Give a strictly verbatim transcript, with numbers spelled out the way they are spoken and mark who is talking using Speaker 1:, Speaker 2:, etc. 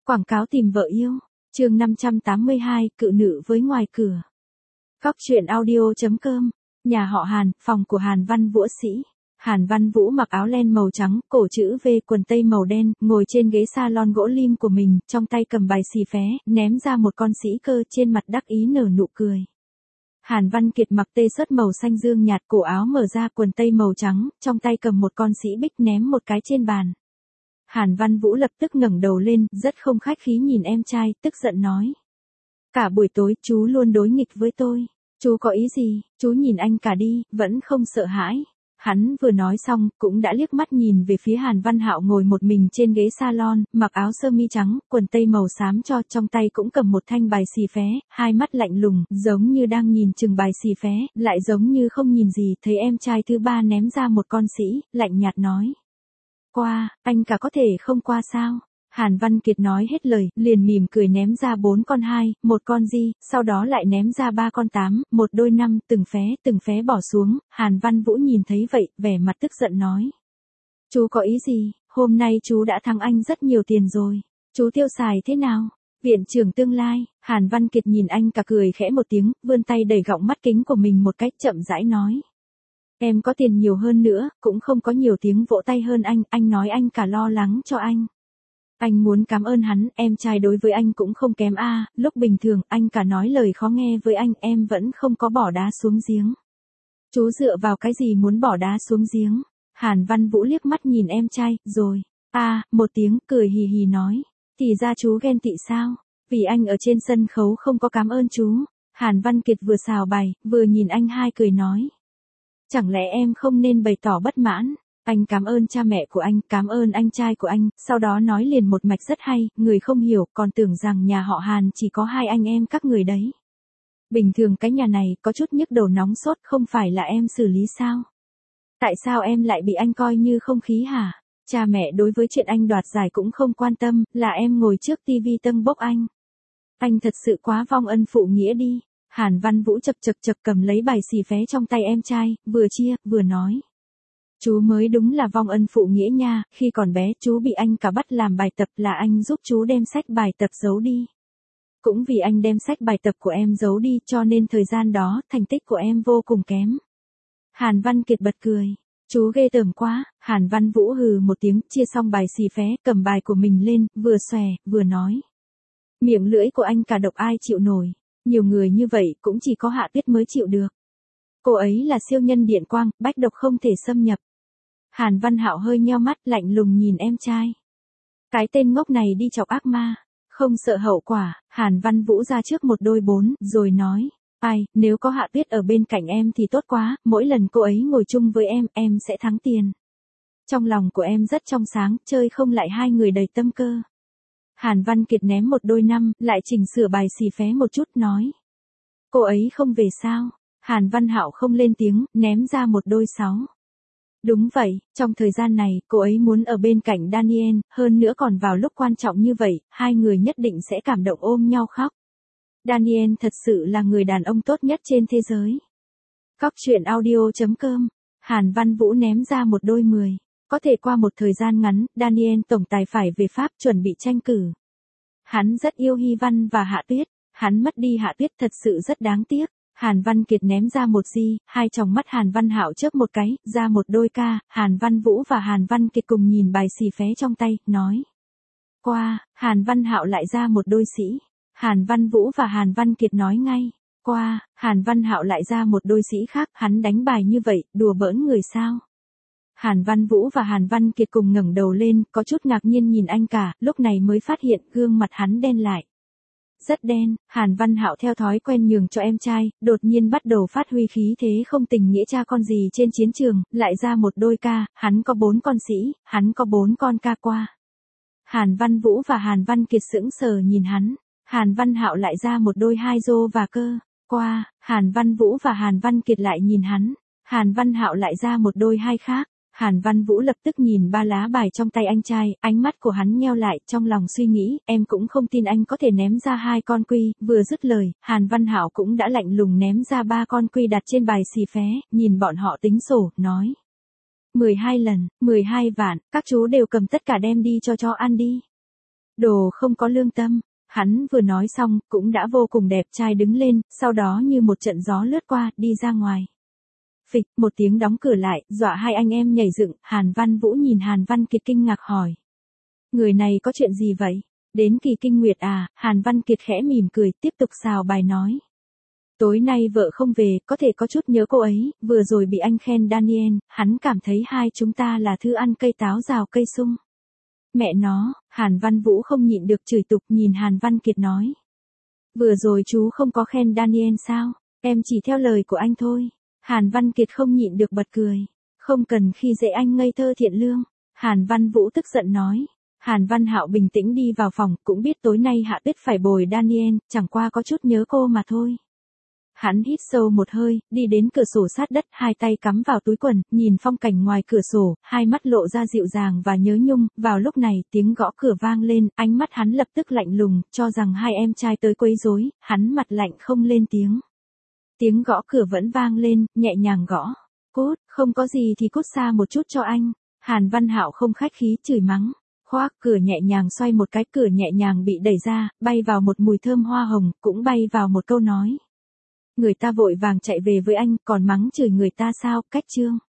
Speaker 1: Quảng cáo tìm vợ yêu. Chương năm trăm tám mươi hai, cự nữ với ngoài cửa. Góc truyện audio chấm com. Nhà họ Hàn, phòng của Hàn Văn Vũ sĩ. Hàn Văn Vũ mặc áo len màu trắng, cổ chữ V, quần tây màu đen, ngồi trên ghế salon gỗ lim của mình, trong tay cầm bài xì phé, ném ra một con sĩ cơ, trên mặt đắc ý nở nụ cười. Hàn Văn Kiệt mặc tê-shirts màu xanh dương nhạt, cổ áo mở ra, quần tây màu trắng, trong tay cầm một con sĩ bích ném một cái trên bàn. Hàn Văn Vũ lập tức ngẩng đầu lên, rất không khách khí nhìn em trai, tức giận nói. Cả buổi tối, chú luôn đối nghịch với tôi. Chú có ý gì? Chú nhìn anh cả đi, vẫn không sợ hãi. Hắn vừa nói xong, cũng đã liếc mắt nhìn về phía Hàn Văn Hạo ngồi một mình trên ghế salon, mặc áo sơ mi trắng, quần tây màu xám cho, trong tay cũng cầm một thanh bài xì phé, hai mắt lạnh lùng, giống như đang nhìn chừng bài xì phé, lại giống như không nhìn gì, thấy em trai thứ ba ném ra một con sĩ, lạnh nhạt nói. Qua, anh cả có thể không qua sao? Hàn Văn Kiệt nói hết lời, liền mỉm cười ném ra bốn con hai, một con di, sau đó lại ném ra ba con tám, một đôi năm, từng phé, từng phé bỏ xuống. Hàn Văn Vũ nhìn thấy vậy, vẻ mặt tức giận nói. Chú có ý gì? Hôm nay chú đã thắng anh rất nhiều tiền rồi. Chú tiêu xài thế nào? Viện trưởng tương lai. Hàn Văn Kiệt nhìn anh cả cười khẽ một tiếng, vươn tay đẩy gọng mắt kính của mình một cách chậm rãi nói. Em có tiền nhiều hơn nữa, cũng không có nhiều tiếng vỗ tay hơn anh, anh nói anh cả lo lắng cho anh. Anh muốn cảm ơn hắn, em trai đối với anh cũng không kém a, lúc bình thường anh cả nói lời khó nghe với anh, em vẫn không có bỏ đá xuống giếng. Chú dựa vào cái gì muốn bỏ đá xuống giếng? Hàn Văn Vũ liếc mắt nhìn em trai, rồi, a, một tiếng, cười hì hì nói, thì ra chú ghen tị sao? Vì anh ở trên sân khấu không có cảm ơn chú. Hàn Văn Kiệt vừa xào bài, vừa nhìn anh hai cười nói. Chẳng lẽ em không nên bày tỏ bất mãn? Anh cảm ơn cha mẹ của anh, cảm ơn anh trai của anh, sau đó nói liền một mạch rất hay, người không hiểu, còn tưởng rằng nhà họ Hàn chỉ có hai anh em các người đấy. Bình thường cái nhà này có chút nhức đầu nóng sốt, không phải là em xử lý sao? Tại sao em lại bị anh coi như không khí hả? Cha mẹ đối với chuyện anh đoạt giải cũng không quan tâm, là em ngồi trước tivi tâng bốc anh. Anh thật sự quá vong ân phụ nghĩa đi. Hàn Văn Vũ chập chập chập cầm lấy bài xì phé trong tay em trai, vừa chia, vừa nói. Chú mới đúng là vong ân phụ nghĩa nha, khi còn bé chú bị anh cả bắt làm bài tập là anh giúp chú đem sách bài tập giấu đi. Cũng vì anh đem sách bài tập của em giấu đi cho nên thời gian đó thành tích của em vô cùng kém. Hàn Văn Kiệt bật cười. Chú ghê tởm quá. Hàn Văn Vũ hừ một tiếng, chia xong bài xì phé, cầm bài của mình lên, vừa xòe, vừa nói. Miệng lưỡi của anh cả độc ai chịu nổi. Nhiều người như vậy cũng chỉ có Hạ Tuyết mới chịu được. Cô ấy là siêu nhân điện quang, bách độc không thể xâm nhập. Hàn Văn Hạo hơi nheo mắt, lạnh lùng nhìn em trai. Cái tên ngốc này đi chọc ác ma, không sợ hậu quả. Hàn Văn Vũ ra trước một đôi bốn, rồi nói. Ai, nếu có Hạ Tuyết ở bên cạnh em thì tốt quá, mỗi lần cô ấy ngồi chung với em, em sẽ thắng tiền. Trong lòng của em rất trong sáng, chơi không lại hai người đầy tâm cơ. Hàn Văn Kiệt ném một đôi năm, lại chỉnh sửa bài xì phé một chút, nói. Cô ấy không về sao? Hàn Văn Hạo không lên tiếng, ném ra một đôi sáu. Đúng vậy, trong thời gian này, cô ấy muốn ở bên cạnh Daniel, hơn nữa còn vào lúc quan trọng như vậy, hai người nhất định sẽ cảm động ôm nhau khóc. Daniel thật sự là người đàn ông tốt nhất trên thế giới. Góc truyện audio chấm com. Hàn Văn Vũ ném ra một đôi mười. Có thể qua một thời gian ngắn, Daniel tổng tài phải về Pháp chuẩn bị tranh cử. Hắn rất yêu Hy Văn và Hạ Tuyết. Hắn mất đi Hạ Tuyết thật sự rất đáng tiếc. Hàn Văn Kiệt ném ra một di, hai tròng mắt Hàn Văn Hạo chớp một cái, ra một đôi ca. Hàn Văn Vũ và Hàn Văn Kiệt cùng nhìn bài xì phé trong tay, nói. Qua, Hàn Văn Hạo lại ra một đôi sĩ. Hàn Văn Vũ và Hàn Văn Kiệt nói ngay. Qua, Hàn Văn Hạo lại ra một đôi sĩ khác, hắn đánh bài như vậy, đùa bỡn người sao? Hàn Văn Vũ và Hàn Văn Kiệt cùng ngẩng đầu lên, có chút ngạc nhiên nhìn anh cả, lúc này mới phát hiện gương mặt hắn đen lại. Rất đen. Hàn Văn Hạo theo thói quen nhường cho em trai, đột nhiên bắt đầu phát huy khí thế không tình nghĩa cha con gì trên chiến trường, lại ra một đôi ca, hắn có bốn con sĩ, hắn có bốn con ca qua. Hàn Văn Vũ và Hàn Văn Kiệt sững sờ nhìn hắn. Hàn Văn Hạo lại ra một đôi hai rô và cơ. Qua, Hàn Văn Vũ và Hàn Văn Kiệt lại nhìn hắn. Hàn Văn Hạo lại ra một đôi hai khác. Hàn Văn Vũ lập tức nhìn ba lá bài trong tay anh trai, ánh mắt của hắn nheo lại, trong lòng suy nghĩ, em cũng không tin anh có thể ném ra hai con quy. Vừa dứt lời, Hàn Văn Hạo cũng đã lạnh lùng ném ra ba con quy đặt trên bài xì phé, nhìn bọn họ tính sổ, nói. mười hai lần, mười hai vạn, các chú đều cầm tất cả đem đi cho chó ăn đi. Đồ không có lương tâm. Hắn vừa nói xong, cũng đã vô cùng đẹp trai đứng lên, sau đó như một trận gió lướt qua, đi ra ngoài. Phịch, một tiếng đóng cửa lại, dọa hai anh em nhảy dựng, Hàn Văn Vũ nhìn Hàn Văn Kiệt kinh ngạc hỏi. Người này có chuyện gì vậy? Đến kỳ kinh nguyệt à? Hàn Văn Kiệt khẽ mỉm cười, tiếp tục xào bài nói. Tối nay vợ không về, có thể có chút nhớ cô ấy, vừa rồi bị anh khen Daniel, hắn cảm thấy hai chúng ta là thứ ăn cây táo rào cây sung. Mẹ nó, Hàn Văn Vũ không nhịn được chửi tục nhìn Hàn Văn Kiệt nói. Vừa rồi chú không có khen Daniel sao? Em chỉ theo lời của anh thôi. Hàn Văn Kiệt không nhịn được bật cười. Không cần khi dễ anh ngây thơ thiện lương. Hàn Văn Vũ tức giận nói. Hàn Văn Hạo bình tĩnh đi vào phòng, cũng biết tối nay Hạ Tuyết phải bồi Daniel, chẳng qua có chút nhớ cô mà thôi. Hắn hít sâu một hơi, đi đến cửa sổ sát đất, hai tay cắm vào túi quần, nhìn phong cảnh ngoài cửa sổ, hai mắt lộ ra dịu dàng và nhớ nhung. Vào lúc này, tiếng gõ cửa vang lên, ánh mắt hắn lập tức lạnh lùng, cho rằng hai em trai tới quấy rối, hắn mặt lạnh không lên tiếng. Tiếng gõ cửa vẫn vang lên, nhẹ nhàng gõ. Cút, không có gì thì cút xa một chút cho anh. Hàn Văn Hạo không khách khí chửi mắng. Khoác cửa nhẹ nhàng xoay một cái, cửa nhẹ nhàng bị đẩy ra, bay vào một mùi thơm hoa hồng, cũng bay vào một câu nói. Người ta vội vàng chạy về với anh, còn mắng chửi người ta sao? Cách chương.